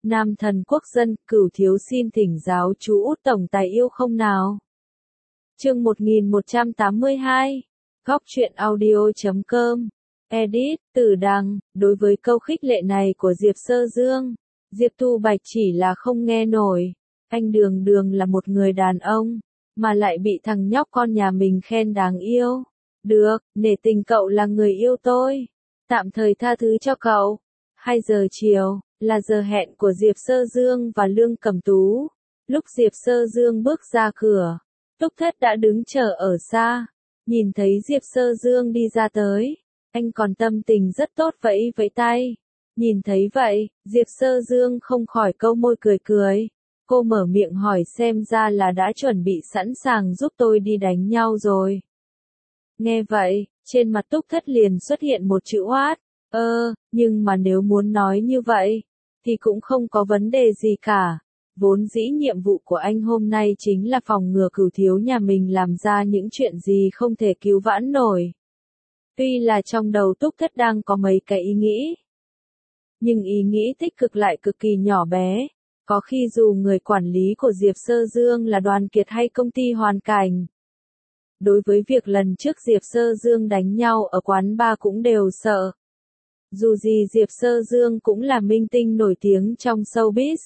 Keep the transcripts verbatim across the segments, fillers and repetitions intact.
Nam thần quốc dân, Cửu thiếu xin thỉnh giáo chú Út tổng tài yêu không nào. Chương một nghìn một trăm tám mươi hai. Góc truyện audio chấm com. Edit, Tử Đằng. Đối với câu khích lệ này của Diệp Sơ Dương, Diệp Tu Bạch chỉ là không nghe nổi. Anh đường đường là một người đàn ông, mà lại bị thằng nhóc con nhà mình khen đáng yêu. Được, nể tình cậu là người yêu tôi, tạm thời tha thứ cho cậu. Hai giờ chiều, là giờ hẹn của Diệp Sơ Dương và Lương Cẩm Tú. Lúc Diệp Sơ Dương bước ra cửa, Túc Thất đã đứng chờ ở xa. Nhìn thấy Diệp Sơ Dương đi ra tới, anh còn tâm tình rất tốt vẫy vẫy tay. Nhìn thấy vậy, Diệp Sơ Dương không khỏi câu môi cười cười. Cô mở miệng hỏi xem ra là đã chuẩn bị sẵn sàng giúp tôi đi đánh nhau rồi. Nghe vậy, trên mặt Túc Thất liền xuất hiện một chữ oát. Ơ, nhưng mà nếu muốn nói như vậy, thì cũng không có vấn đề gì cả. Vốn dĩ nhiệm vụ của anh hôm nay chính là phòng ngừa Cửu thiếu nhà mình làm ra những chuyện gì không thể cứu vãn nổi. Tuy là trong đầu Túc Thất đang có mấy cái ý nghĩ, nhưng ý nghĩ tích cực lại cực kỳ nhỏ bé. Có khi dù người quản lý của Diệp Sơ Dương là Đoàn Kiệt hay công ty Hoàn Cảnh, đối với việc lần trước Diệp Sơ Dương đánh nhau ở quán bar cũng đều sợ. Dù gì Diệp Sơ Dương cũng là minh tinh nổi tiếng trong showbiz.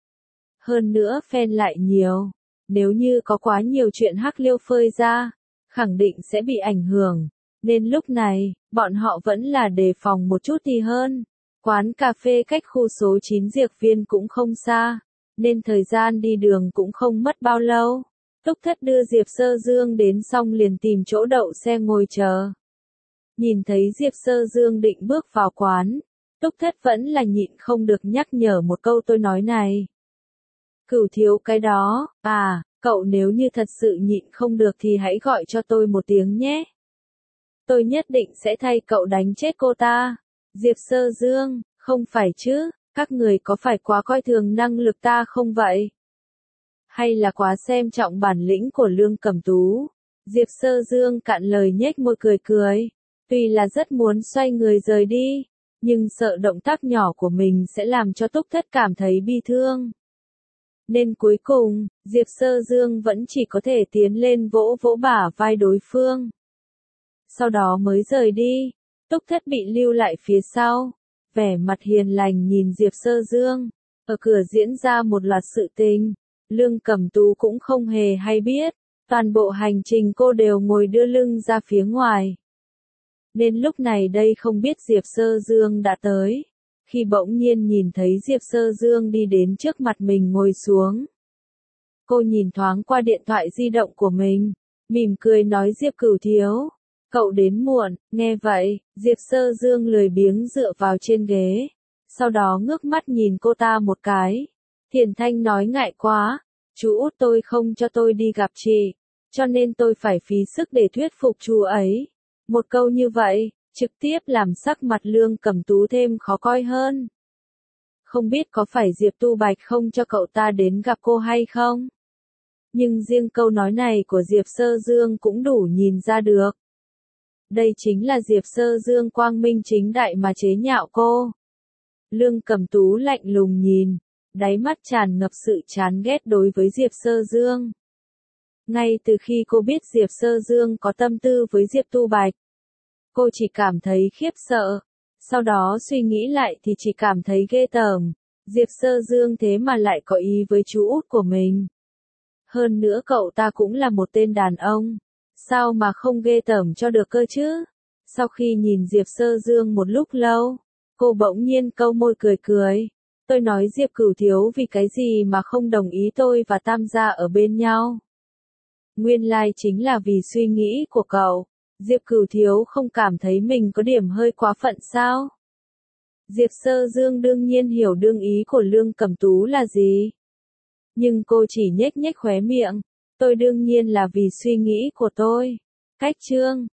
Hơn nữa fan lại nhiều. Nếu như có quá nhiều chuyện hắc liêu phơi ra, khẳng định sẽ bị ảnh hưởng. Nên lúc này, bọn họ vẫn là đề phòng một chút thì hơn. Quán cà phê cách khu số chín Diệp Viên cũng không xa, nên thời gian đi đường cũng không mất bao lâu. Túc Thất đưa Diệp Sơ Dương đến xong liền tìm chỗ đậu xe ngồi chờ. Nhìn thấy Diệp Sơ Dương định bước vào quán, Túc Thất vẫn là nhịn không được nhắc nhở một câu tôi nói này. Cửu thiếu cái đó, à, cậu nếu như thật sự nhịn không được thì hãy gọi cho tôi một tiếng nhé. Tôi nhất định sẽ thay cậu đánh chết cô ta. Diệp Sơ Dương, không phải chứ, các người có phải quá coi thường năng lực ta không vậy? Hay là quá xem trọng bản lĩnh của Lương Cẩm Tú? Diệp Sơ Dương cạn lời nhếch môi cười cười. Tuy là rất muốn xoay người rời đi, nhưng sợ động tác nhỏ của mình sẽ làm cho Túc Thất cảm thấy bi thương. Nên cuối cùng, Diệp Sơ Dương vẫn chỉ có thể tiến lên vỗ vỗ bả vai đối phương. Sau đó mới rời đi, Túc Thất bị lưu lại phía sau, vẻ mặt hiền lành nhìn Diệp Sơ Dương. Ở cửa diễn ra một loạt sự tình, Lương Cẩm Tú cũng không hề hay biết, toàn bộ hành trình cô đều ngồi đưa lưng ra phía ngoài. Nên lúc này đây không biết Diệp Sơ Dương đã tới, khi bỗng nhiên nhìn thấy Diệp Sơ Dương đi đến trước mặt mình ngồi xuống. Cô nhìn thoáng qua điện thoại di động của mình, mỉm cười nói Diệp Cửu thiếu, cậu đến muộn. Nghe vậy, Diệp Sơ Dương lười biếng dựa vào trên ghế, sau đó ngước mắt nhìn cô ta một cái. Thiền Thanh nói ngại quá, chú Út tôi không cho tôi đi gặp chị, cho nên tôi phải phí sức để thuyết phục chú ấy. Một câu như vậy, trực tiếp làm sắc mặt Lương Cẩm Tú thêm khó coi hơn. Không biết có phải Diệp Tu Bạch không cho cậu ta đến gặp cô hay không? Nhưng riêng câu nói này của Diệp Sơ Dương cũng đủ nhìn ra được. Đây chính là Diệp Sơ Dương quang minh chính đại mà chế nhạo cô. Lương Cẩm Tú lạnh lùng nhìn, đáy mắt tràn ngập sự chán ghét đối với Diệp Sơ Dương. Ngay từ khi cô biết Diệp Sơ Dương có tâm tư với Diệp Tu Bạch, cô chỉ cảm thấy khiếp sợ. Sau đó suy nghĩ lại thì chỉ cảm thấy ghê tởm. Diệp Sơ Dương thế mà lại có ý với chú Út của mình. Hơn nữa cậu ta cũng là một tên đàn ông. Sao mà không ghê tởm cho được cơ chứ? Sau khi nhìn Diệp Sơ Dương một lúc lâu, cô bỗng nhiên câu môi cười cười. Tôi nói Diệp Cửu thiếu vì cái gì mà không đồng ý tôi và Tam gia ở bên nhau? Nguyên lai chính là vì suy nghĩ của cậu. Diệp Cửu thiếu không cảm thấy mình có điểm hơi quá phận sao? Diệp Sơ Dương đương nhiên hiểu đương ý của Lương Cẩm Tú là gì. Nhưng cô chỉ nhếch nhếch khóe miệng. Tôi đương nhiên là vì suy nghĩ của tôi. Cách chương.